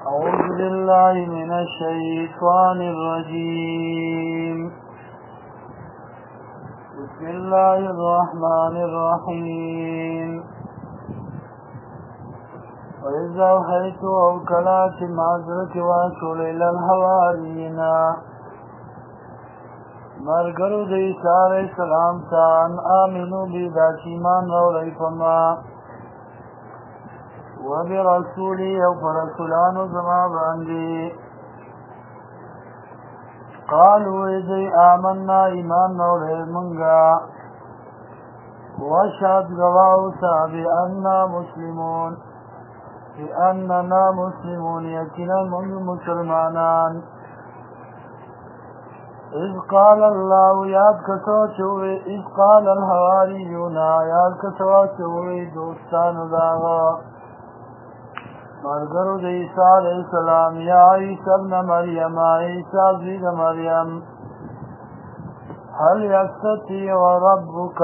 أعوذ بالله من الشيطان الرجيم. بسم الله الرحمن الرحيم. وإذا أوحيت أوكلات معذرة وأشول إلى الحواريين مرګرو د عیسی علیه السلام ته ان آمنو بی دا چې ایمان راوړئ په ما وبرسولي او په رسولانو زما باندې. قالوا ایدی آمنا ایمان راوړئ مونږه واشهد گواه اوسه بأننا مسلمون یقینا مونږ مسلمانان. اذ قال الله یاد کسو چوئے اذ قال الحواریون یاد کسو چوئے دوستان داغا مرگرو د عیسی علیہ السلام یا عیسی ابن مریم عیسی زید مریم هل یستطیع ربک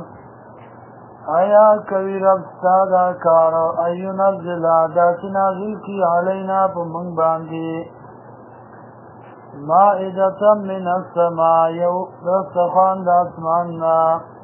آیا کوي رب سادا کارو ایونزل دا چې نازل کی علینا په موږ باندې مائدة من السماء یو دستخوان دا اسماننا.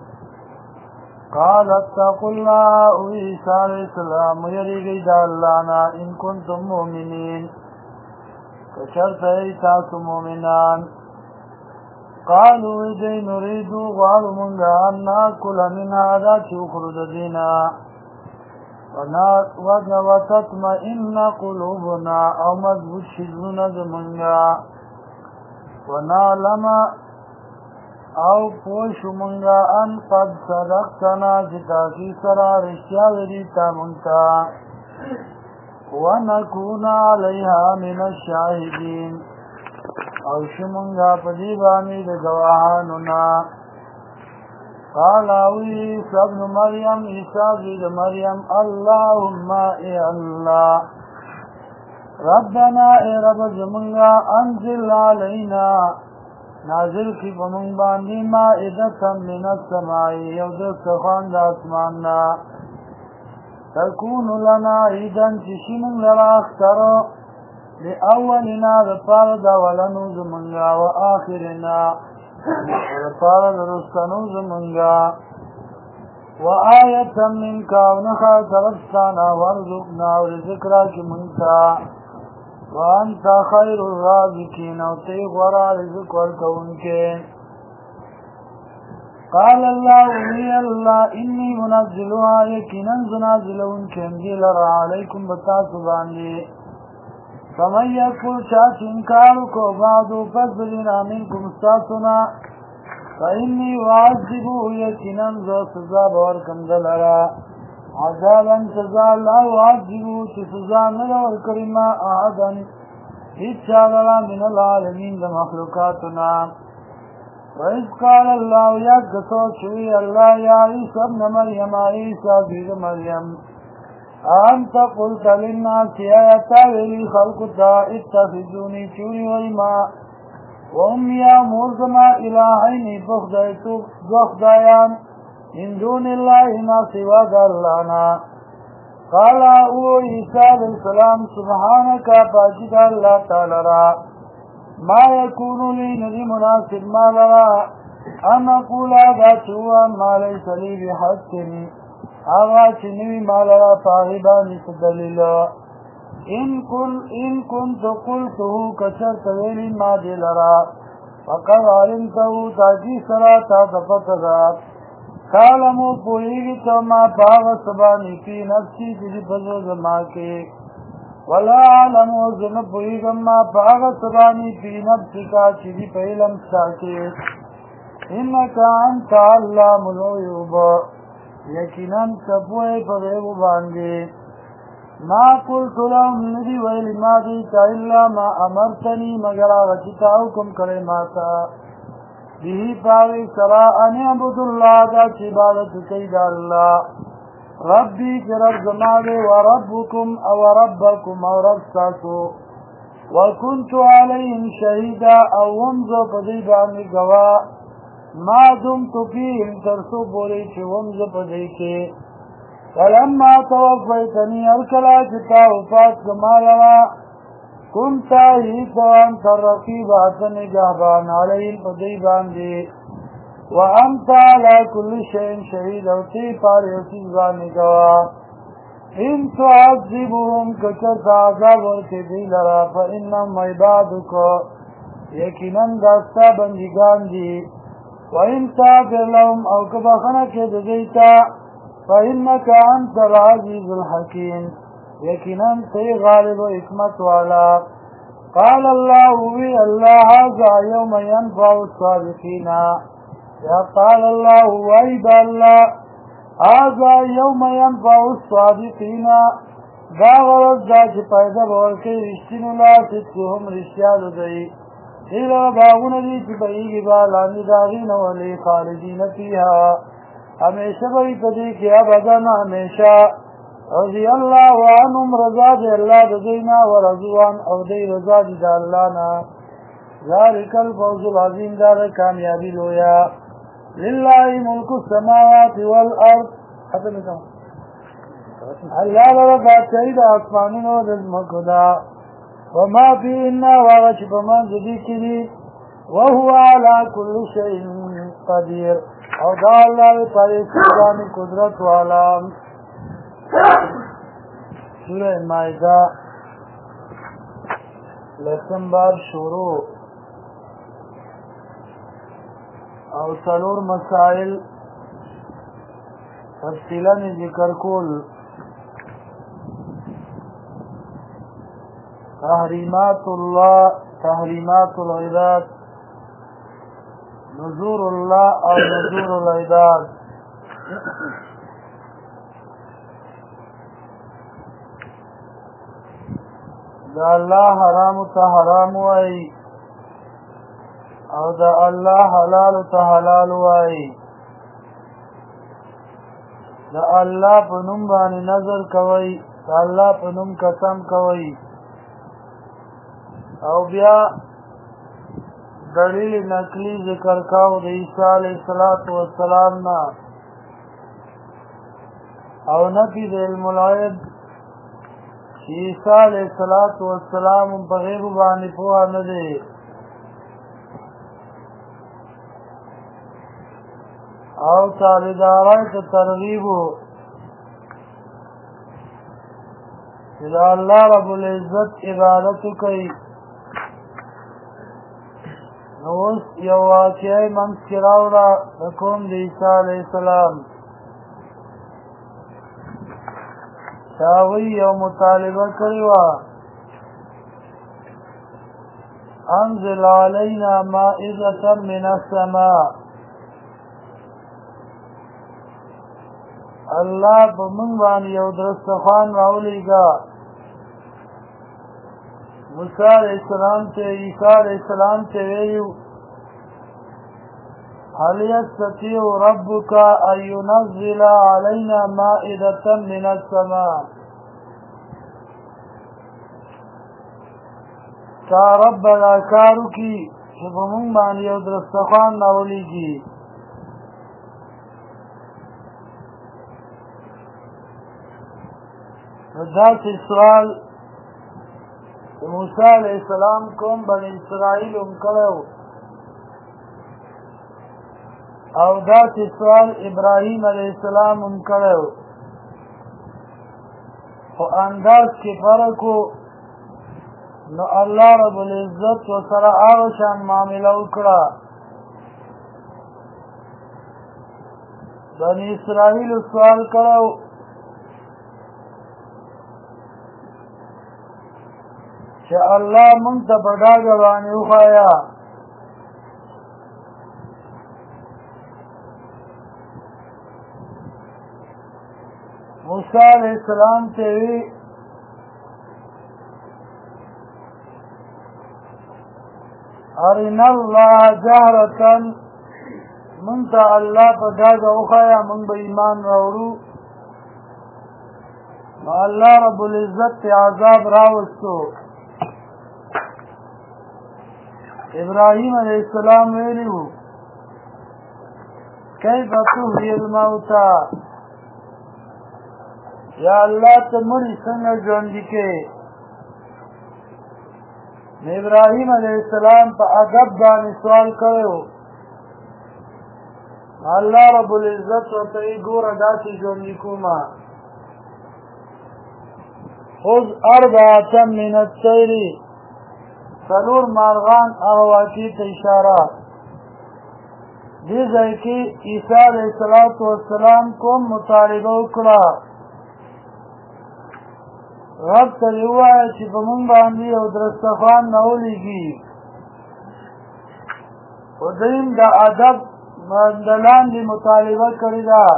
قال اتقوا الله او عیسی علیہ السلام یریږئ د الله نه ان کنتم مؤمنین کچرته ای تاسو مؤمنان. قالوا ایدی نریدو غواړو مونږه ان ناکل منها دا چې وخورو د دینه وتطمئن قلوبنا او مضبوط شي زړونه زمونږه ونعلم او پوشو منگا ان قد صدقتنا جتاکی سرا رشتیا وری تا منتا ونکون علیها من الشاہدین او شمنگا پدیبانی د گواهانونا. قال اوی عیسی ابن مریم عیسی زید مریم اللهم ای اللہ ربنا اے رب زمنگا انزل علینا نازل کی پمنگ باندی مائدتا من السماء یو دستخوان دا اسماننا تکون لنا عیدن چشی منگ لرا اخترو لأولنا دپار دا ولنو زمنگا و آخرنا دپار درستنو زمنگا و آیتا منکا و نخا طرفستانا ورزقنا و رزقرا کی منتا وانت خیر الرازقین او تی غورا رزق ورکونکے. قال اللہ ولی اللہ انی منزلوها یقینا زنازلون کندی لرا علیکم بتاسو باندی فمن یکفر چاچ انکارو کو بعدو پس بلینا منکم استاسونا فانی وعذبو یقینا زو سزا بورکم دلرا عذابا سزا لا وعذبو چی سزا نلور کرما احدا اچھاگلا من العالمین دا مخلوقاتنا. وإذ قال اللہ یاد کسو چوی اللہ یا عیسی ابن مریم عیسی زید مریم انت قلت للناس آیتا ویلی خلقتا اتخذونی چوری ویما وهم یا مرزما الہین بخدایان من دون اللہ ما سوا دا اللہنا. قال او عیسی علیہ السلام سبحانکا پاکی دا اللہ تعالی را ما یکونو لی ندی مناسب ما لرا ان اقولا دا چوا ما لیس لی بحق آغا چنوی ما لرا فاغبانی سدلیل ان کنت قلتو کچر تویلی ما دی لرا فقد علمتو تاکی سرا تا دفتغات کالمو پوئیگی تو ما پاغ سبانی پی نفسی تجی پزو زما کے ولا علمو زن پوئیگم ما پاغ سبانی پی نفسی کا چیزی پہلم ساکے انکا انتا علام الغیوب یقیناً سپوئے پغیب باندے. ما قلت لهم ندی ویلی ما دیتا الا ما امرتنی مگر آغچتا حکم کرے ماتا بیہی پاوی سرا ان عبد اللہ دا چبادت کئی دا اللہ ربی چی رب زمانے و ربکم او ربکم او رب ساسو وکنتو علیہم شہیدا او ومزو پدی بانی گوا ما دمتو فیہم ترسو بولی چی ومزو پدی کے فلما توفیتنی ارکلا چتا وفات کمالوا كنت عيسان ترقيب نگهبان عليهم فديبان دي وانت على كل شيء شهيد او تی پار یوسیز بانی گوا ان تعذبهم کچر عذاب ورکی دی لرا فإنهم عبادکو یقیناً داستا بندگان دی وإن تغفر لهم او کبخنک دزیتا فإنك أنت العزيز الحكيم يقينا تی غالب و حکمت والا قال الله وی اللہ هذا يوم ينفع الصادقين یا قال الله وعید اللہ هذا يوم ينفع الصادقين دا غرض دا چه پیدا بورکی رشتین اللہ ستهم رشتیاد دی ایلا باغون دی چه بئیگی بالانی داغین ولی خالدین فیها ہمیشہ بھئی پدی کہ ابدا ہمیشہ رضی اللہ عنہم رضا دے اللہ دزینا ورضوان او دی رضا دی دا اللہ نا ذالک الفوز العظیم دار کامیابی لویا للہ ملک السماوات والارض ختم کم اللہ لرا بادشاہی دا آسمانون و دزمکو دا وما فیہنا واغش بمان جدی کلی وهو على كل شيء قدیر او دا اللہ پر استقام قدرت والا سورہ مائدہ لسم بار شروع او سلور مسائل تفصیلا ذکر کول تحریمات اللہ تحریمات العباد نذور اللہ اور نذور العباد دا اللہ حرام تا حرام وائی او دا اللہ حلال تا حلال وائی دا اللہ پنم بانی نظر کوئی دا اللہ پنم قسم کوئی او بیا دلیل نقلی ذکر کاو دا عیسیٰ علیہ السلام نا او نفی دا علم العید عیسیٰ علیہ السلام پا غیب بانی پوها ندے او تابدارائی تا ترغیبو اذا اللہ رب العزت عبادتو کئی نوست یو واقعی منس کراولا لکوم دی عیسیٰ علیہ السلام شاوی یو مطالبہ کریوا انزل علینا مائدتا من السماء اللہ پا من بانی یو درستخوان راولی گا موسیٰ علیہ السلام تے عیسیٰ علیہ السلام تے ویو هل يستطيع ربك أن ينزل علينا مائدة من السماء تا رب الاکارو کی شبهمون بانی یو درستخوان نولی کی ردات سوال موسیٰ علیہ السلام کوم بنی اسرائیل کرو او دات سوال ابراہیم علیہ السلام کرو او انداز کی فرقو نو اللہ رب العزت و سر آوشان معاملہ اکڑا بنی اسرائیل سوال کرو کہ اللہ منتا بڑا گوانی اخایا موسیٰ علیہ السلام تیوی ارنا اللہ جہرتن منتا اللہ پا دادا اخایا من با ایمان روڑو اللہ رب العزت تی عذاب راوستو ابراہیم علیہ السلام ویلیو کیف تحیی الموتا یا اللہ تا مری سنگ جوندی کے ابراهیم علیہ السلام په ادب باندې سوال کړو. الله رب العزت ورته یې ګوره داسې ژوندي کومه خذ اربعة من الطير څلور مارغان هغه واقع ته اشاره. دې ځای کې عیسی علیه السلام کوم مطالبه وکړه. رب ته یې ووایه چې په مونږ باندې یو دسترخوان راولېږي. خو دویم د ادب د لاندې مطالبه کړې ده.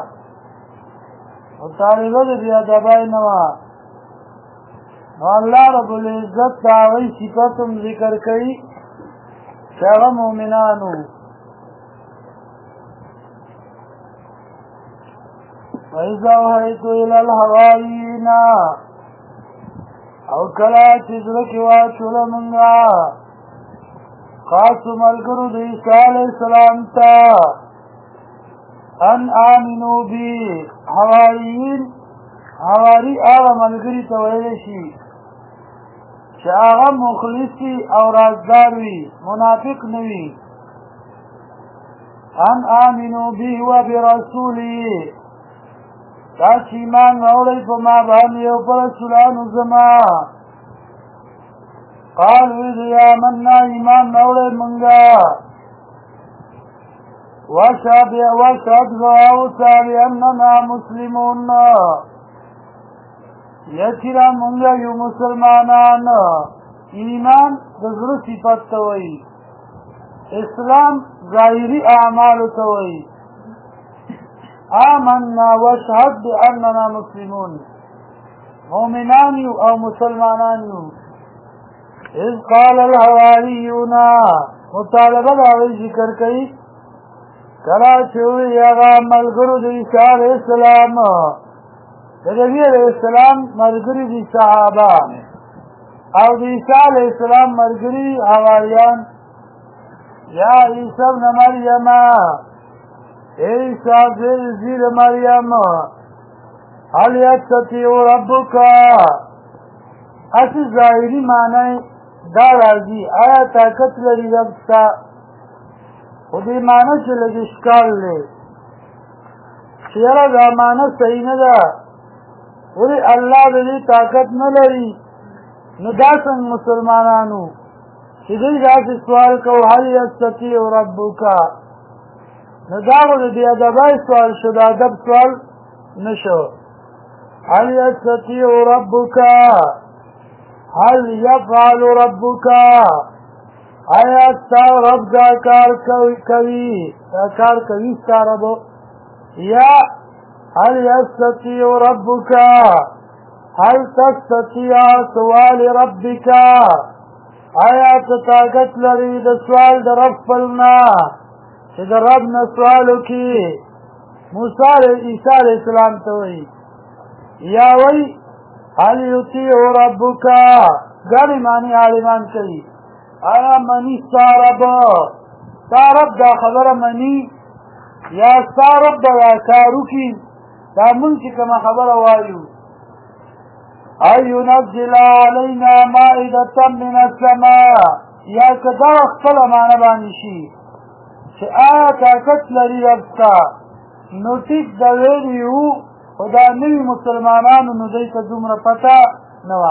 مطالبه د بې ادبۍ نه وه. نو الله رب العزت د هغوی صفت هم ذکر کوي چې هغه مؤمنان وو. وَإِذَا أَوْحَيْتُ إِلَى الْحَوَارِيِّينَ او کله چې زړه کې واچوله مونږه خاصو ملګرو د عیسی علیه السلام ته ان آمنو بي. حواریین حواري هغه ملګري ته ویلی شي چې هغه مخلصي او رازدار وي، منافق نه وي. ان آمنو بي و برسولي دا چې ایمان راوړئ په ما باندې او په رسولانو زما. قالو دوی آمنا ایمان راوړئ مونږه واشهد واوصى بأننا مسلمون یقینا مونږه یو مسلمانان. ایمان د زړه صفت ته وایي، اسلام ظاهري اعمالو ته وایي. آمنا واشهد بأننا مسلمون، مؤمنان یو او مسلمانان یو. اذ قال الحواریون مطالبه د هغوی ذکر کوي کله چې وویل هغه ملګرو د عیسی علیه السلام د نبي علیه السلام ملګري دي صحابه او د عیسی علیه السلام ملګري حواریان یا عیسی ابن مریم عیسی زیر مریم هل یستطیع ربک. اصل ظاهري معنی دا راځي آیا طاقت لري رب ستا، خو دې معنی چې لږ اشکال دی چې یاره دا معنی صحیح نه ده. ولې الله د دې طاقت نه لري؟ نو دا څنګه مسلمانانو چې دوی داسې سوال کوو هل یستطیع ربک، نو دا خو د بې ادبۍ سوال شو، د ادب سوال نه شو. هل یستطیع ربک، هل یفعل ربک، آیا ستا رب دا کار کوي، دا کار کوي ستا رب؟ یا هل یستطیع ربک، هل تستطیع سوال ربک، آیا ته طاقت لري د سوال د رب خپلنا چې د رب نه سوال وکړي؟ عیسی علیه السلام ته وایي. یا وایي هل یطیع ربک، ګڼې معنی عالمان کوي. آیا منی ستا رب دا خبره مني یا ستا رب به دا کار وکړي؟ دا مونږ چې کومه خبره وایو ان ينزل علینا مائدة من السماء، یا که دغه خپله معنی باندې شي چې آیا طاقت لري رب ستا، نو ټیک د ویلي وو خو دا نوي مسلمانانو نو دوی ته دومره پته نه وه.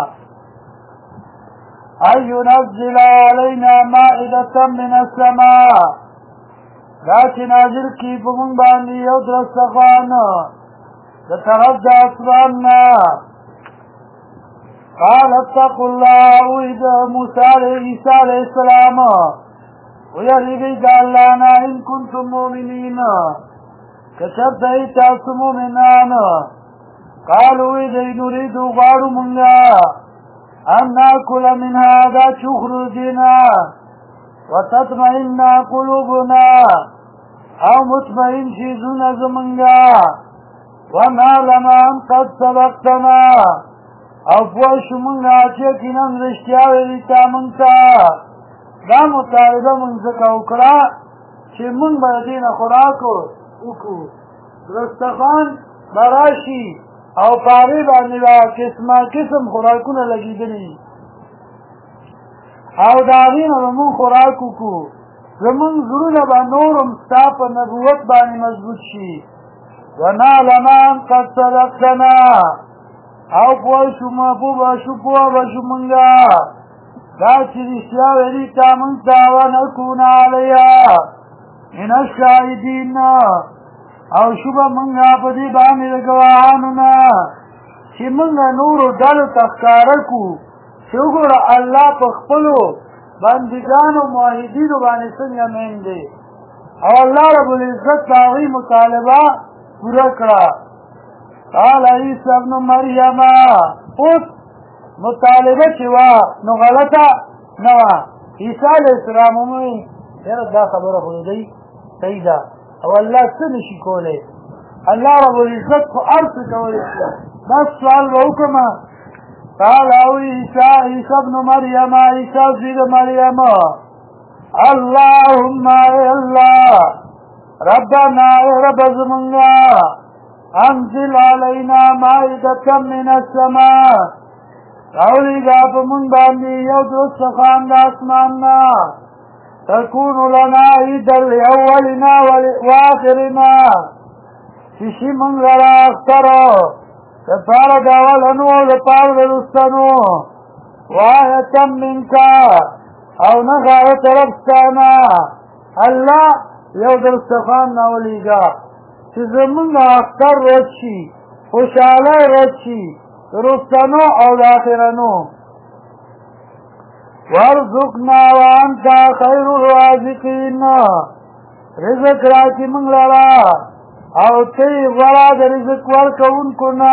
ان ينزل علینا مائدة من السماء، دا چې نازل کړي په مونږ باندې یو دسترخوان د طرف د اسمان نه. قال اتقوا الله، وید عیسی علیه السلام ویریږئ د الله نه ان کنتم مؤمنین، که چېرته یې تاسو مؤمنان. قالو وی دی نریدو غواړو مونږه ان ناکل منها دا چې وخورو دې نه وتطمئن قلوبنا او مطمئن شي زړونه زمونږه ونعلم ان قد سبقتنا او پوه شو مونږه چې یقینا رښتیا ویلي تا مونږ ته. دا مطالبه مونږ ځکه وکړه چې مونږ به د دې نه خوراک وکړو، دسترخوان به راشي او په هغې باندې به قسمه قسم خوراکونه لګېدلي. او د هغې نه به مونږ خوراک وکړو زمونږ زړونه به نورم ستا په نبوت باندې مضبوط شي ونعلم ان قد صدقتنا او پوه شو مونږه دا چې رښتیا ویلي تا مونږ ته ونکون علیها من الشاهدین او شو به مونږه په دې باندې د ګواهانو نه چې مونږه نورو ډلو ته ښکاره کړو چې وګوره الله په خپلو بندګانو موحدینو باندې څنګه مین دی او الله رب العزت د هغوی مطالبه پوره کړه قال عیسی ابن مریم اوس مطالبه چې وه نو غلطه نه وه عیسی علیه السلام وموي یاره دا خبره خو دی صحیح ده او الله څه نشي کولی الله رب العزت خو هر څه کولی شي بس سوال به وکړمه قال او عیسی ابن مریم عیسی زوی مریم اللهم ای الله ربنا ای رب زمونږه انزل علینا مائدة من السماء راولیږه په مونږ باندې یو دسترخوان د اسمان نه تكون لنا عيدا لأولنا وآخرنا چې شي مونږ لره اختره لپاره د اولنو او لپاره د رستنو وآیة منک او نښه د طرف ستا نه الله یو دسترخوان راولیږه چې زمونږ اختر رد شي خوشحالۍ رد شي د رستنو او د آخرنو وارزقنا وانت خیر الرازقین رزق راکې مونږ لره او ته غوره د رزق ورکوونکو نه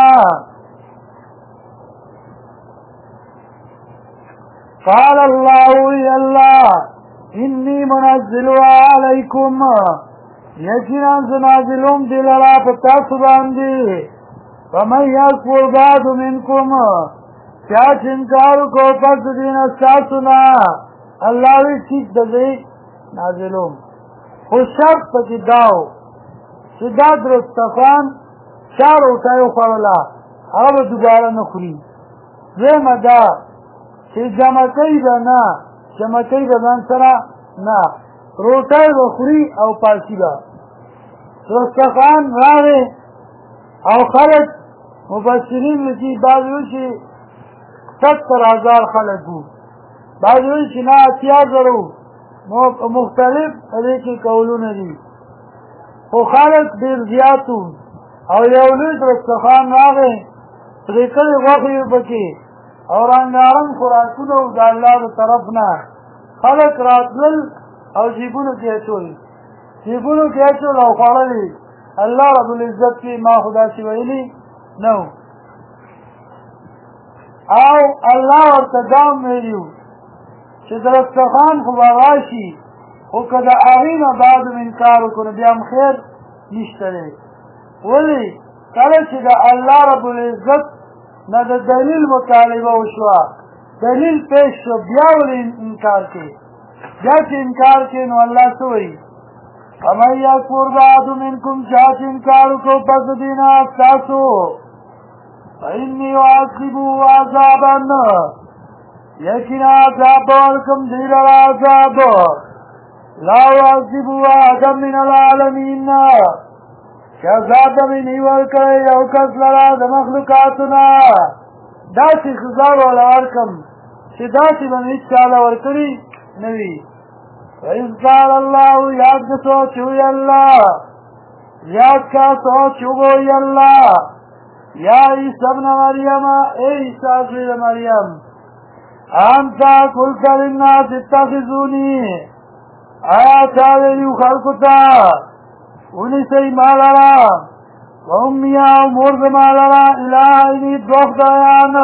قال الله یا الله انی منزلها علیکم یقینا زه نازلوم دې لره په تاسو باندې فمن یکفر بعد منکم چا چې انکار وکړو پس د دې نه ستاسو نه الله وی ټیک ده زه نازلوم خو شرط پکې دا و چې دا دسترخوان چا روټۍ وخوړله هغه به دوباره نه خوري دویمه دا چې جمعکۍ به نه جمعکۍ به ځان سره نه روټۍ به خوري او پاسي به دسترخوان راغی او خلک مفسرین لیکي بعض وایي چې 70,000 خلک وو بعض وایي چې نه 80,000 وو مختلف دې کې قولونه دي خو خلک ډېر زیات وو او یو لوی دسترخوان راغی پرې کړې غوښې وې پکې او رنګارنګ خوراکونه وو د الله د طرف نه خلک راتلل او جیبونو کې اچول او خوړلې الله رب العزت کې ما خدا چې ویلي نو او الله ورته دا ویلي چې دسترخوان خو به راشي خو که د هغې نه بعد انکار وکړو بیا هم خیر نشته دی ولې کله چې د الله رب العزت نه د دلیل مطالبه وشوه دلیل پیش شو بیا ولې انکار کوي بیا چې انکار کوي نو الله څه وایي فمن یکفر بعد منکم چا چې انکار وکړو پس د دې نه ستاسو فإني أعذبه عذابا یقینا عذاب به ورکړم دوی لره عذاب لا أعذبه أحدا من العالمین چې عذاب به مې نه ورکړی یو کس لره د مخلوقاتو نه داسې سزا به ورله ورکړم چې داسې به مې هېچا له ورکړي نه وي وإذ قال الله یاد که سوچ ہوئی اللہ یاد کا سوچ ہوئی اللہ یا عیسی ابن مریم اے عیسی ابن مریم انتا قلت للناس اتخذونی آیا چاویلیو خلقتا انہی سی مالارا و امیہ و مرد مالارا الہینی دوخدایان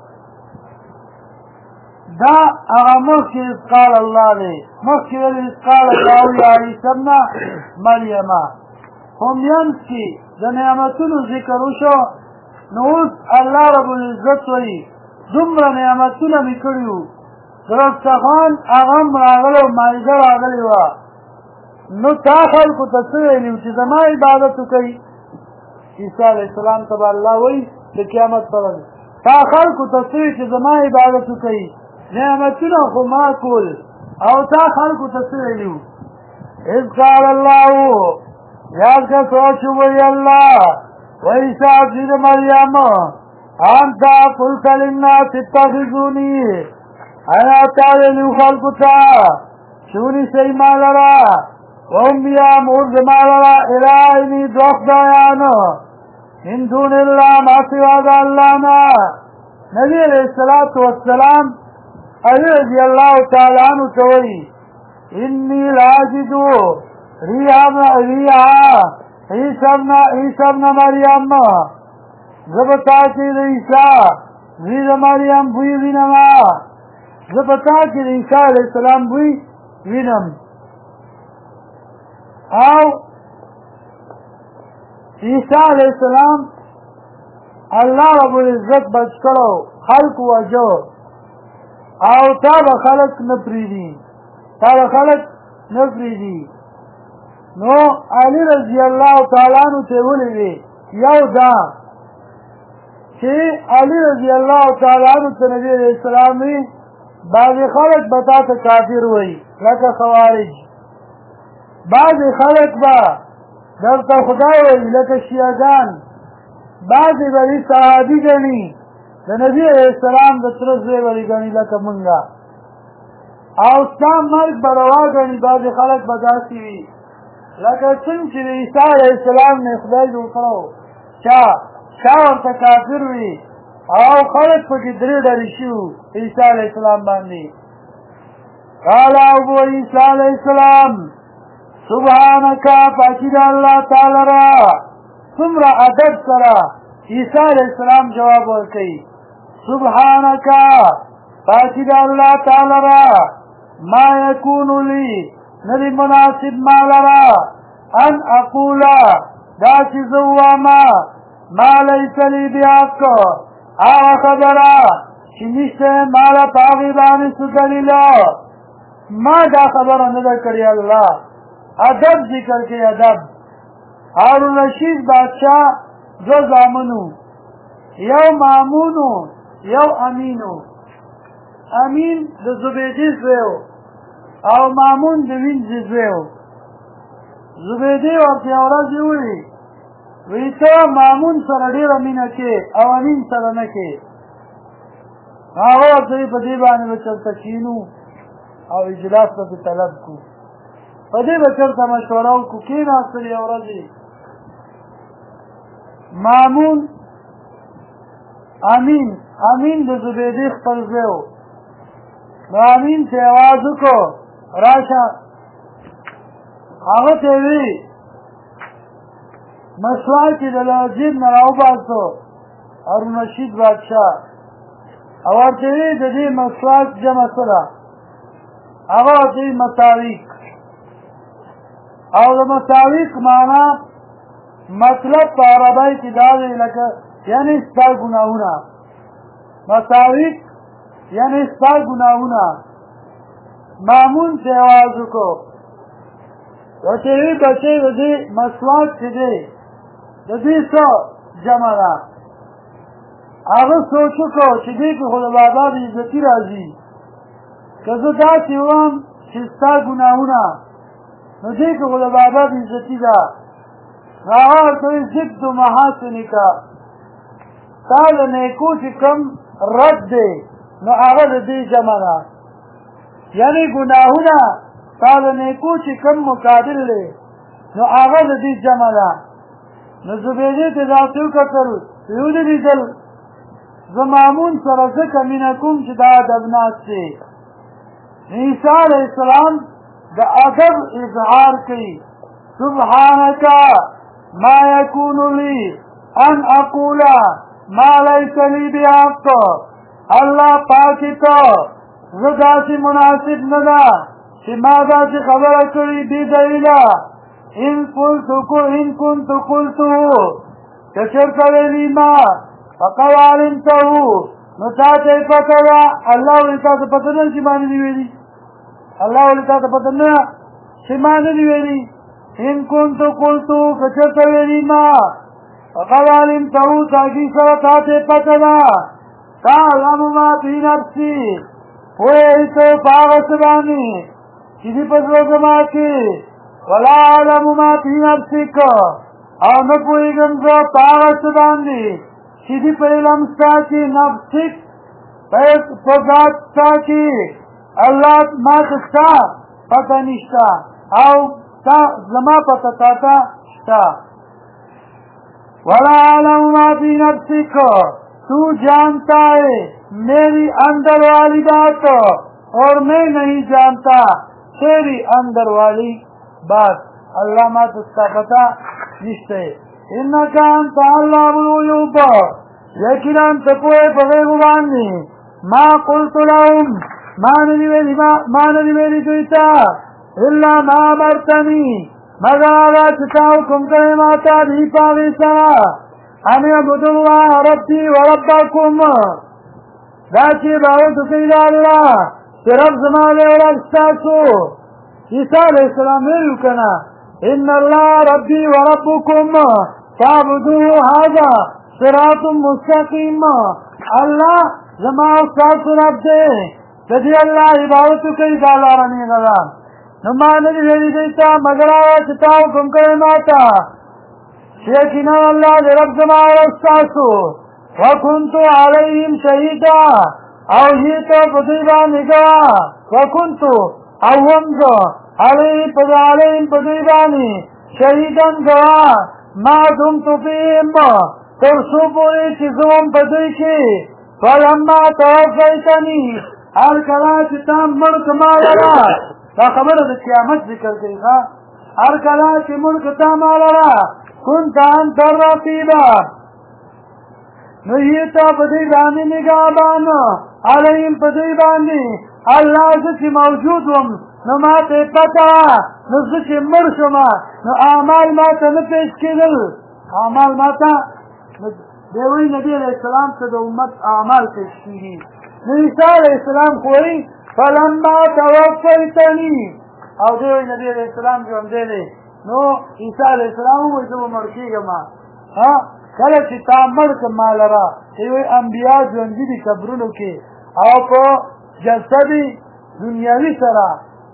دا هغه مخکې قال الله دی مخکې ویل قال الله یا عیسی ابن مریم خو منځ کې د نعمتونو ذکر وشو نو اوس الله رب العزت وایي دومره نعمتونه مې کړي وو دسترخوان هغه هم راغلی او مایده راغلې وه نو تا خلکو ته څه ویلي چې زما عبادت وکوئ عیسی علیه السلام ته به الله وایي د قیامت پر ورځ تا خلکو ته څه وایي چې زما عبادت وکوئ نعمتونه خو ما کول او تا خلکو ته څه ویلي اذ قال الله یاد کا سوچ وی الله وعیسی ابن مریم انت قلت للناس اتخذوني انا تعالى خلقو تا شونی سی مالرا وامیا مورد مالرا الہینی دوخ دایانو من دون اللہ ما سوا دا اللہ نا نبی علیہ السلام علی رضی اللہ تعالیٰ عنہ توئی انی لاجدو ریحا عیسی ابن مریم زبتا کی عیسی وید مریم بوی وینما زبتا کی عیسی علیہ السلام بوی وینم او عیسی علیہ السلام اللہ رب العزت بچ کرو خلق وجو او تا خلق نپریدی نو علی رضی اللہ تعالیٰ عنہ تیولی وی یو دا چی علی رضی اللہ تعالیٰ عنہ نبی علیہ السلام وی بعض خلق بتا تا کافر وی لکا خوارج بعض خلق با در تا خدای وی لکا شیعگان بعض بری صحابی گنی دا نبی علیہ السلام دا ترزوی بری گنی لکا منگا اوستان مرگ بروا گنی بعض خلق بداسی وی لکه څنګه چې عیسی علیہ السلام نه خدای جوړ کړو چا ورته کافر وي او خلک پکې درې ډلې شو عیسی علیہ السلام باندې قال ابو عیسی علیہ السلام سبحانك پاکی دا الله تعالی را څومره ادب سره عیسی علیہ السلام جواب ورکړي سبحانك پاکی دا الله تعالی را ما یکون لی ندی مناسب مالرا ان اقولا دا چیز واما ما لیس لی بیاق آغا خبرا چی نشتے مالا پاغیبانی سدلیلا ما دا خبر ندر کری اللہ ادب ذکر کے ادب هارون رشید بادشاہ دو زامنو یو مامونو یو امینو امین دا زبیدی زویو او مامون د وین زویو زبیدی ورته ورځ وی وی ته مامون سره ډیره مینه کې او امین سره نه کې هغه ورته په دې باندې چلته کینو او اجلاس ته طلب کو په دې چلته مشوره وکړو کې ناصري ورځ مامون امین د زبیدی خپل زویو نو امین ته आवाज وکړو راشه هغه ته وی مسواک د لازم نه راوباسو هارون رشید بادشاہ او ورته وی د دې مسواک جمع سره هغه دې مساویک او د مساویک معنا مطلب په عربی کې دا دی لکه یعنی ستا ګناهونه مساویک یعنی ستا ګناهونه مامون ته आवाज وکړو ورته وی بچی د دې مسواک چې دی د دې څه جمع ده هغه سوچ وکړو چې دې کې خو د بابا د عزتي راځي که زه داسې وم چې ستا ګناهونه نو دې کې خو د بابا د عزتي ده نو هغه ورته وی ضد محاسنکه ستا د نیکو چې کوم رد دی نو هغه د دې جمع ده یعنی گناهونه تا د نیکو چې کوم مقابل دی نو هغه د دې جمع ده نو زبیدې ته داسې وکتل ویې ولیدل زه مامون سره ځکه مینه کوم چې دا ادب ناست دی عیسی علیہ السلام د ادب اظهار کوي سبحانك ما یکون لی ان اقول ما لیس لی بحق الله پاکی تو زه داسې مناسب نه ده چې ما داسې خبره کړې بې دلیله ان كنت قلته که چېرته ویلي ما فقد علمته نو تا ته یې پته ده الله ولې تا ته پته نه چې ما نه دي ویلي الله ولې تا ته پته نه چې ما نه دي ویلي ان كنت قلته که چېرته ویلي ما فقد علمته تاکي سره تا ته یې پته ده تعلم ما في نفسي ویتو پاغت بانی چیزی پسوز ما کی ولا علم ما فی نفسک او نپویگم زو پاغت بانی چیزی پا علمستا کی نفسک پذات ستا کی اللہ ما تستا پتا نشتا او زما پتا تاتا شتا ولا علم ما فی نفسک تو جانتا ہے میری اندر والی بات اور میں نہیں جانتا تیری اندر والی بات اللہ ما تستا پتا نشتے انکا انت علام الغیوب لیکن انت پوئے بغیب بانی ما قلت لهم ما ندی میری دویتا الا ما امرتنی مگر آگا چکاوکم کرے ماتا بھی پاگی سرا ان اعبد اللہ ربی و ربکم داچی باوت سید اللہ کہ رب زمانے و رب ستاسو عیسیٰ علیہ السلام میرو کنا ان اللہ ربی و ربکم فاعبدوه هذا صراط مستقیم اللہ زمان ستاسو رب دے تجی اللہ عبادتو کئی دالارانی غلا نماندی ویلی دیتا مگر آیا چتاو کم کرے ماتا شیخنا اللہ دے رب زمان ستاسو وکنتو علیہم شہیدا او یہ تو بدیبا نگوا وکنتو او ہمزو علیہم بدیبانی شہیدن گوا ما دمتو فیہم ترسو پوری چیزوں بدی کی فلما توفیتنی ارکلا چتام ملک مالرا تا خبر دا قیامت ذکر کری ارکلا چی ملک تا مالرا کنت انت الرقیبا نهیتا بدیبانی نگابانا علیہم بدیبانی اللہ زچی موجود وم نما تے پتا نزچی مرشما نو اعمال ماتا نپیش کدل اعمال ماتا دیوی نبی علیہ السلام سے دو امت اعمال پیش کی عیسیٰ علیہ السلام کوئی فلما توفیتنی او دیوی نبی علیہ السلام جو ہم دے لے نو عیسیٰ علیہ السلام ہوئی جو مرکی گما کلچی تا مرک مالرا ایوی انبیاء جو انجی دی قبرونو کے او پا جسدی دنیاوی سرا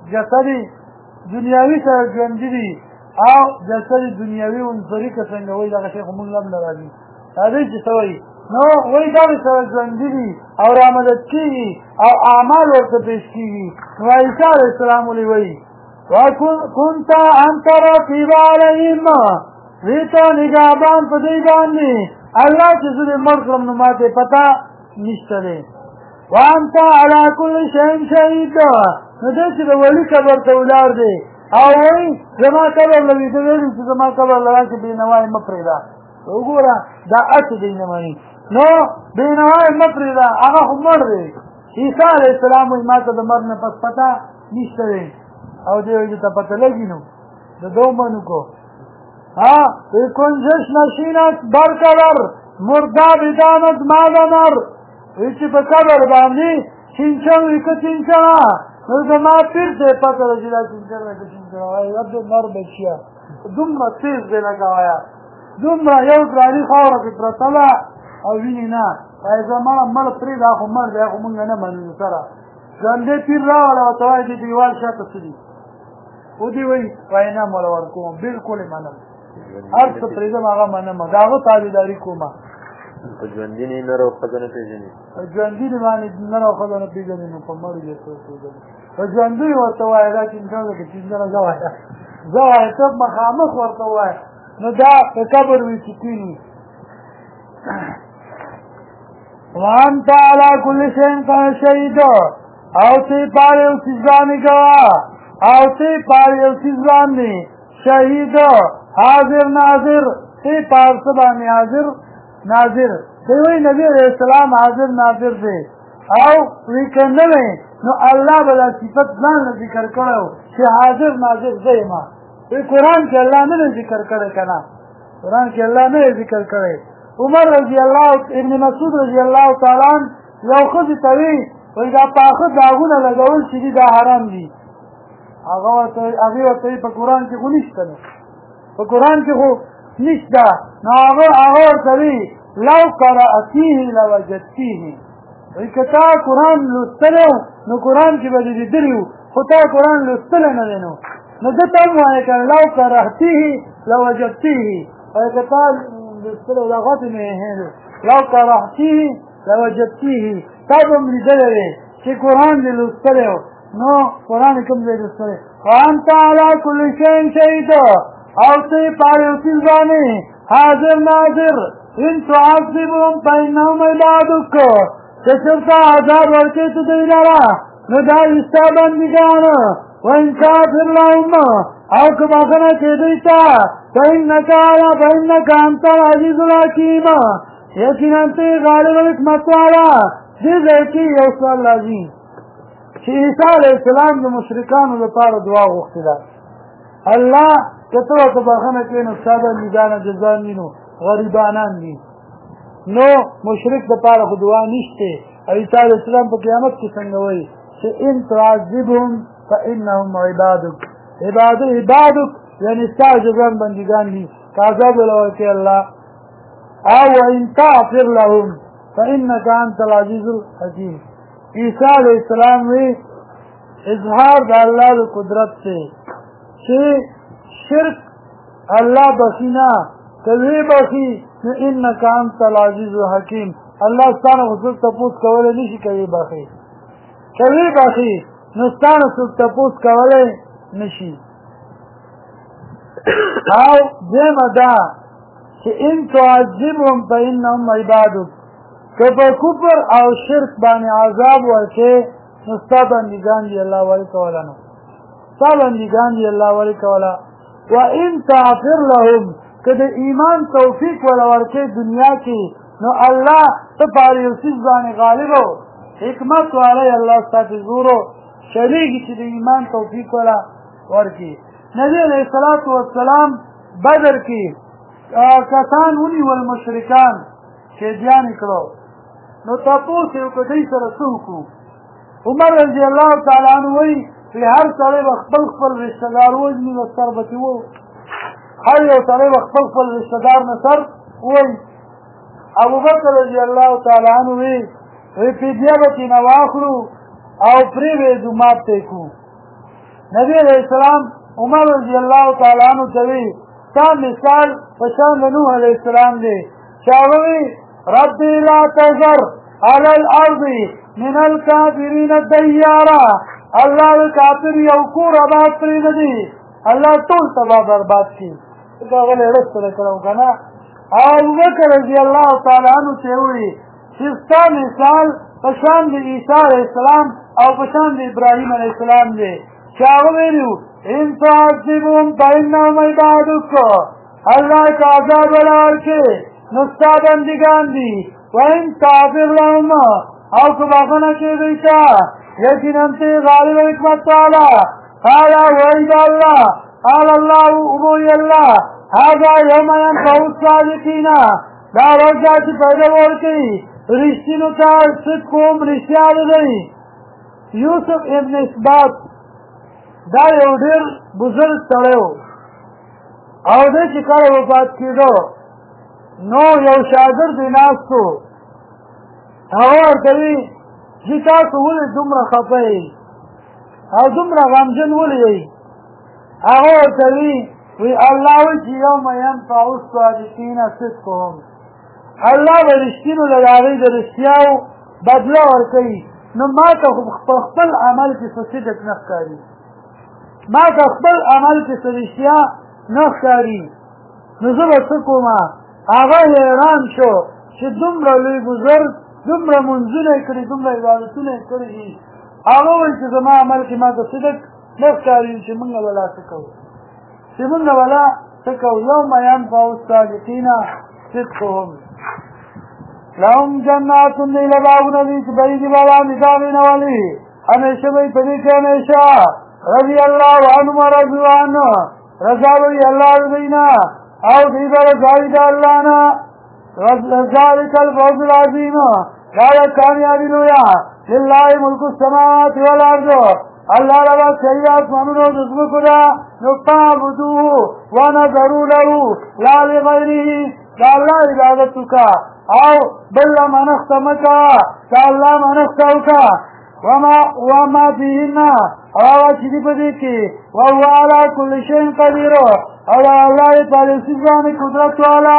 جو انجی دی او جسدی دنیاوی انصری کسنگوی لگا شیخ مولم لرازی هذه سوي نو وای دا سره ژوندۍ او رامدد کیږي او اعمال ورته پیش کیږي نو عیسی علیہ السلام وی وكنت انت رقیب علیهم ریتا نگابان په دې باندې الله چې زه مرکم نو ماته پتا نشته دی وانت على كل شيء شهيد نو دې چې ولی خبر ته ولار دی او وای زما خبر لوي چې زما خبر لوي به نوای مفردا وګوره دا اته دی نه مانی نو بینوای مفردا هغه عمر دی عیسی علیہ السلام ما ته د مرګ نه پس پتا نشته دی او دې ته پته لګی نو د دوه منو کو کنجش نشینت برقرار مردا بدانت مادنر ایچی پا قبر باندی چینچن ویکا چینچنا نو زما پیر تے پتا رجلا چینچن ویکا چینچنا وائی رب مر بچیا دمرا تیز دے لگا وایا دمرا یو درانی خورا کی پرطلا او وینی نا وائی زمان مر پرید آخو مر دے آخو منگا نمانو سرا گنده پیر راولا و توائی دی دیوال شاک سلی او دی وائی نام والا ورکوم بلکل منم هر څه پرېږدم هغه منم د هغه تابعداري کوم په ژوندي نه نر او ښځه نه پېژني په ژوندي باندې نر او ښځه نه پېژني نو په مړو یې څه پېژني په ژوندي ورته وایه دا چینجه ده که چینجه نه زه وایه زه وایه ته مخامخ ورته وایه نو دا په قبر وي چې کېني وانت علی کل شیء شهید او تی پاره یو څیز باندې ګواه او تی پاره یو څیز باندې شهید حاضر ناظر تی پارس باندې حاضر ناظر دوی نبی علیہ السلام حاضر ناظر دی او وکنه نو الله بلا صفت ځان ذکر کړو چې حاضر ناظر دی ما په قران کې الله نه ذکر کړی کنه قران کې الله نه ذکر کړی عمر رضی الله ابن مسعود رضی الله تعالی عنہ یو خدای توی وای دا پاخه داغونه لګول چې دا حرام دي هغه ته په قران کې غونښت نه په قران کې خو نشته نو هغه کوي لو قرأتيه لوجدتيه وکتا قران لوستلو نو قرآن کې به دې لیدلي وو خو تا قرآن لوستلی نه دی نو ده ته هم وایه که لو کرهتیه لوجدتیه وایه که تا لوستلی دا غټې مې لو کرهتیه لوجدتیه تا به هم لیدلی دی چې قرآن دې لوستلی و نو قرآن کوم ځای لوستلی وانت علی کل شیء شهید او ته په هر یو څیز باندې حاضر ناظر ان تعذبهم فانهم عبادک که چېرته عذاب ورکړې ته دوی لره نو دا ستا بندګان وان کافر لهم او که بخښنه کړې دوی ته فانک انت العزیز الحکیم یقینا ته غالب الحکمت والا دې ځای کې یو سوال راځي چې عیسی علیه السلام د مشرکانو لپاره دعا غوښتې ده الله که ته ورته بخښنه کوې نو ستا بندګان جزان دي نو غریبانان دي نو مشرک دپاره خو دعا نشته او عیسی علیه السلام په قیامت کې څنګه وایي چې ان تعذبهم فانهم عبادک یعنی ستا جزان بندګان دي که عذاب وله ورکړې الله او وان تغفر لهم فانک انت العزیز الحکیم عیسی علیه السلام وی اظهار د الله د قدرت دی چې شرک الله بخي نه که وی بخي نو انک انت العزیز الحکیم الله ستانه خو څوک تپوس کولی نشي که وی بخي که وی بخي نو ستانه څوک تپوس کولی نشي او دیمه دا چې ان تعذبهم فانهم عبادک که په کفر او شرک باندې عذاب ورکې نو ستا بندګان دي الله ورکوله نو ستا بندګان دي الله ورکوله وان تغفر لهم که د ایمان توفیق وله ورکې دنیا کې نو الله ته په هر یو څیز باندې غالب و حکمت والی الله ستا پې زور و شریږي چې د ایمان توفیق وله ورکې نبي علیه الصلاة والسلام بدر کې کسان ونیول مشرکان شهیدیان یې کړو نو تپوس یې وکړه دوی سره څه وکړو عمر رضی الله تعالی عنه وایي چې هر سړی به خپل خپل رشته دار وژني نو سر به ترې هر یو سړی به خپل خپل رشته دار نه سر ووایي ابوبکر رضی الله تعالی عنه وایي فدیه به ترېنه واخلو او پرېږدو مات ته یې کړو نبي علیه السلام عمر رضی الله تعالی عنه ته وایي ستا مثال په شان د نوح علیه السلام دی چې هغه وایي ربي لا تذر على الارض من الكافرين ديارا الله الكافر یو کور آباد پرې نه دي الله ټول تباه برباد کړي دا غلې رسته کړو کنه ابوبکر رضی الله تعالی عنہ چې وایي چې ستا مثال په شان د عیسی علیه السلام او په شان د ابراهیم علیه السلام دی چې هغه ویلي ان تعذبهم فانهم عبادک الله که عذاب وله ورکړې نو ستا بندګان دي وان تغفر لهم او که بخښنه کړې دوی ته یقینا ته غالب حکمت والا قال وعید الله قال الله وبوی الله هذا یوم ینفع الصادقین دا ورځ ده چې فایده ورکوي رښتینو ته صدقهم رښتیا دی یوسف ابن اسبات دا یو ډېر بزرګ سړی و او دی چې کله وفات کېدو نو یو شاګرد یې ناست و هغه ورته وي چې تاسو ولې دومره خفه یئ او دومره غمجن ولې یئ هغه ورته وي الله وایي چې یوم ینفع الصادقین صدقهم الله به رښتینو له د هغوی د رښتیاو بدله ورکوي نو ما ته په خپل عمل کې څه صدق نه ښکاري ما ته خپل عمل کې څه رښتیا نه ښکاري نو زه به څه کومه هغه حیران شو چې دومره لوی بزرګ دومره منځونه یې کړي دومره عبادتونه یې کړي دي هغه وایي چې زما عمل کې ما ته صدق نه ښکاري چې موږ به لا څه کوو چې موږ به لا څه کوو یوم ینفع الصادقین صدقهم لهم جنات دی له باغونه دي چې بهیږي به لاندې د هغې نه ولي همیشه به یې په دې کې همیشه رضي الله عنهم ورضوا عنه رضا به وي الله د دوی نه او دوی به رضا وي د الله نه ذلک الفوز العظیم دا د کامیابي لویه لله ملک السماوات والارض الله ربا چاہیے آسمانونو د ځمکو ده نو فاعبدوه ونظروا له لا لغیره دا الله عبادت وکړه او بل منښت مه کوه دا الله منښت وکړه وما فيهن او چې دې په دې کې وهو على كل شيء قدير او الله تعالی سبحانه قدرت والا.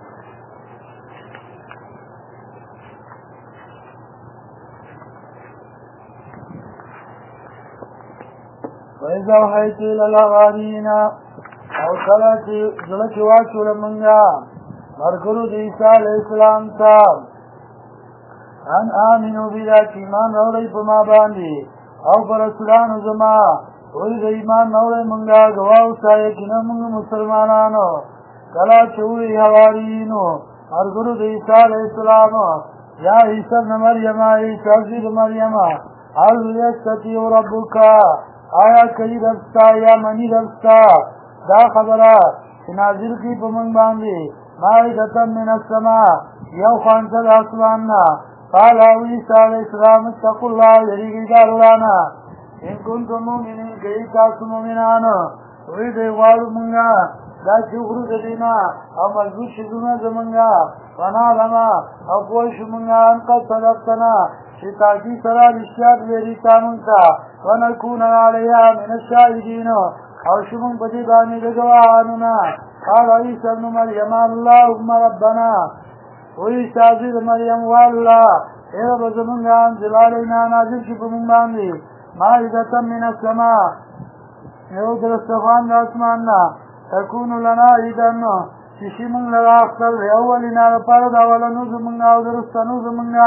وإذا وحيت إلى الأغانين او کله چې زړه کې واچول مونږه مرګرو د عیسی علیه السلام ته ان آمنو بیا چې ایمان راوړئ په ما باندې او پر رسولانو زما وایي د ایمان راوړئ مونږه ګواه اوسه یقینا مونږ مسلمانانو. کله چې وایي حواریینو مرګرو د عیسی علیه السلام یا عیسی ابن مریم عیسی زوی د مریم هل یستطیع ربک آیا کوي ربستا یا منی ربستا دا خبره چې نازل کی په مونږ باندې مائدة من السماء یو خانته د اسمان نه. قال عیسی علیه السلام اتقوا الله یریږئ د الله نه ان کنتم مؤمنین که تاسو مؤمنان وایي دی غواړو مونږه دا چې وخورو د دې نه او مضبوط شي زړونه زمونږه ونعلمه او پوه شو مونږه ان قد صدقتنا چې تاکي سره رښتیا ویلي تا مونږ ته ونکون علیها من الشاهدین او شمون په دې باندې د ګواهانو نه. قال عیسی ابن مریم اللهم ربنا وعیسی عزیز مریم والله اے رب زمونږه انزل علینا نازل شي په مونږ باندې مائدة من السماء یو درستخوان د اسمان نه تکون لنا عیدن چې شي مونږ لره اختر د اولنا لپاره د اولنو زمونږه او د رستنو زمونږه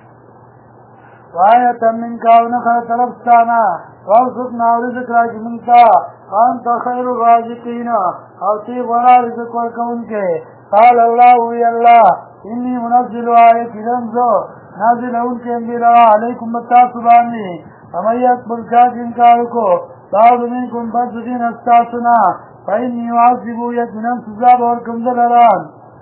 وآیة منک او نخره طرفستانه وارزقنا رزق راکړه مونږ ته وانت خیر الرازقین او تی غوره رزق ورکوونکی. قال الله وی الله انی منزل یقینا زه نازلونکی یم دې لره علیکم بتاسو باندې فمن یکفر چا چې انکار وکړو بعد منکم پس د دې نه ستاسو نه فإني أعذبه یقینا سزا به ورکړم ده لره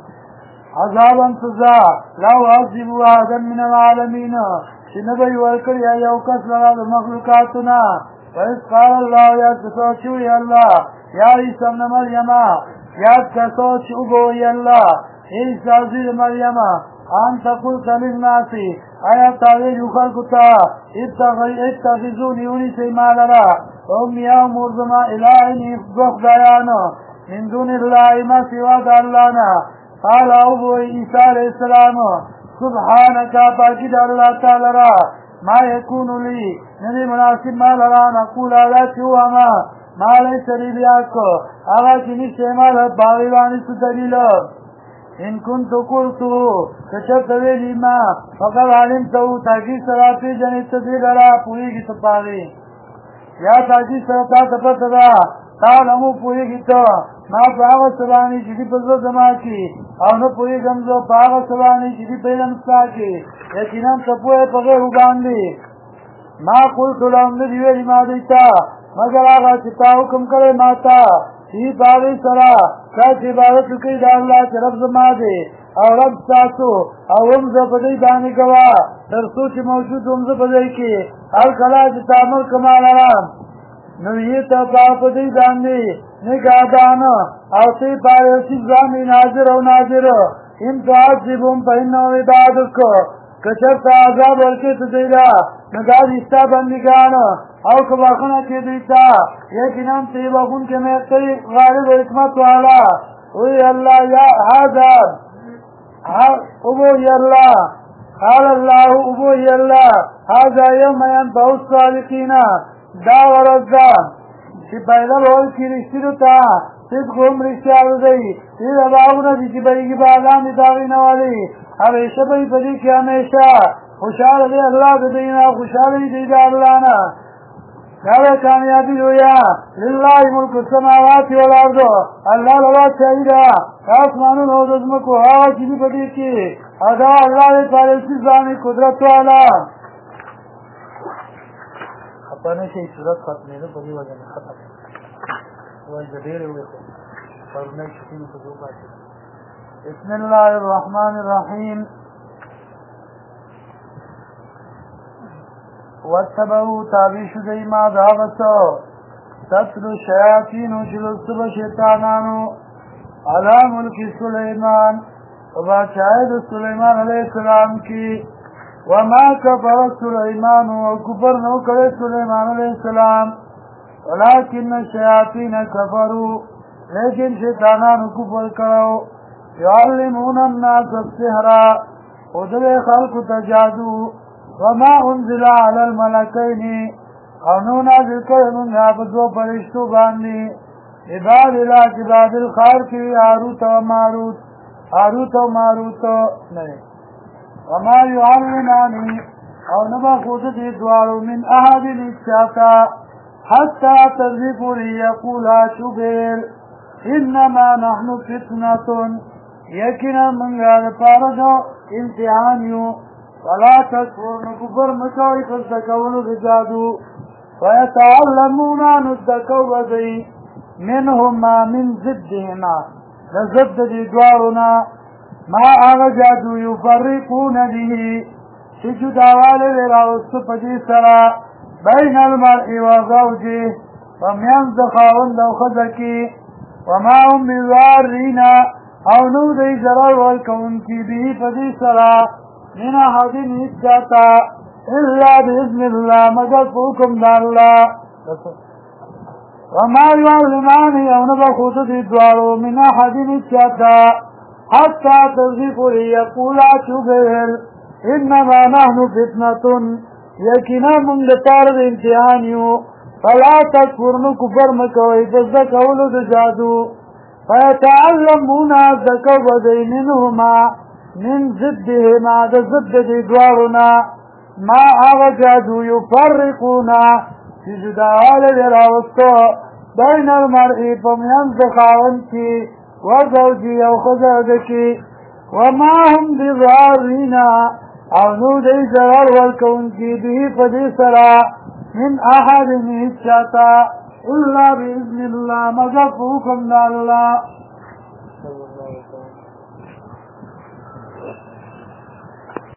عذابا سزا لا أعذب أحدا من العالمین چې نه به یې ورکړی یو کس لره د مخلوقاتو نه. وإذ قال الله یاد کسو چې وی الله یا عیسی ابن مریم یاد کسو چې وګوی الله عیسی زوی د مریم انت قلت للناس آیا تا ویلو خلکو ته اتخذوني ونیسئ ما لره وامي او مور زما الهین دوه خدایانو من دون الله ما سوا د الله نه. قال وګوی عیسی علیه السلام سبحانك پاکی د الله تعالی را ما یکون لی ندی مناسب ما لرا نقول آلا چواما ما لیس لی بیاکو آغا چی نشتی ما لر باغیوانی سو دلیل ان کنتو قلتو کچب دویلی ما فقر علمتو تاکی سراتی جنی تدیل را پویگی تپاغی یا تاکی سراتا تپتدا تعلمو پویگی تو ما پاغا سبانی چی دی پزر زما کی او نه پویګم زه په هغه څه باندې چې دې په علم ستا کې یقینا ته پوهې په غیر وباندې ما قلت لهم نه دي ویلي ما دوی ته مګر هغه چې تا حکم کړی ما ته چې په هغې سره چا چې عبادت وکړي د الله چې رب زما دی او رب ستاسو او هم زه په دوی باندې ګواه تر څو چې موجود هم زه په دوی کې هر کله چې تعامل کما لرم نو یې ته په دوی باندې نگاهدان او تی پایوسی زامی ناظر او ناظر ان تعذبهم فإنهم عبادک کچر تا عذاب ورکی تدیلا نگاه استا بندگان او کباخنا کی دیتا یقیناً تی بخون کے میقتی غالب حکمت والا وی اللہ یا حاضر ابوی اللہ قال اللہ ابوی اللہ حاضر یوم ینفع الصالحین دا ورزا چې پیدا به ورکړي رښتینو ته صدق هم رښتیا وځي دې د باغونه دي چې بهیږي به لاندې د هغې نه والي همیشه به یې په دې کې همیشه خوشحاله دی الله د دوی نه خوشحاله وي دوی د الله نه دا به کامیابي لویه لله ملک السماوات والارض الله له بادشاهي ده د اسمانونو او د ځمکو هغه چې دي په دې کې او دا الله د پالونکي ځاني قدرت والا خپانه شي صورت ختمې نه په دې وجه نه ختم وایي د ډېرې وې خو پرونه شي په دوه باندې بسم الله الرحمن الرحیم واتبعوا تابع شدی ما ذهبتو تتلو شیاطینو چلوستو شیطانانو علی ملک سلیمان و باچاید سلیمان علیہ السلام کی وما كفر سليمان وكفر نوكر سليمان علیہ السلام ولكن الشياطين كفروا لیکن شیطانان کفر کرو يعلمون الناس السحر ودل خلق تجادو وما انزل على الملكين قانون ذکر من عبدو پرشتو باندی عباد الات عباد الخار کی آروت و ماروت نہیں وما يعلماني او نبا خود دی دوارو من احد نشاتا حتى تذبوا ليقولا شبير انما نحن فتنة يكنا من غير پاردو امتحانيو فلا تكفر نكفر مكوي فالتكون بجادو ويتعلمون ندكو وذي منهما من ضدهما لزد دي دوارنا ما آغجادو يفرقون به شجد آوالي لراوست پدي سرا بين المرء وزوجه وميانز خاوند و خزكي وما هم بضارين او نو دي ضرر والكون کی به پدي سرا من احد نجاتا الا باذن الله مگر حکم د الله وما يعلمان او نبا خود دي دوارو من احد نجاتا حتى تذبوا ليقولا شبير انما نحن فتنة يكنا من لطارد امتحانيو فلا تكفرن كفر مكوي فزدكولو دجادو فيتعلمون الزكو بدي منهما من ضدهما ضد دي دوارنا ما اغجادو يفرقون في جدال لراوستو بين المرء فمن زخاونتي وزوجي او خزادكي وما هم بضارين او نو دی ضرر والکون کی به پدی سرا من احد نشاتا الا باذن الله مگر حکم د الله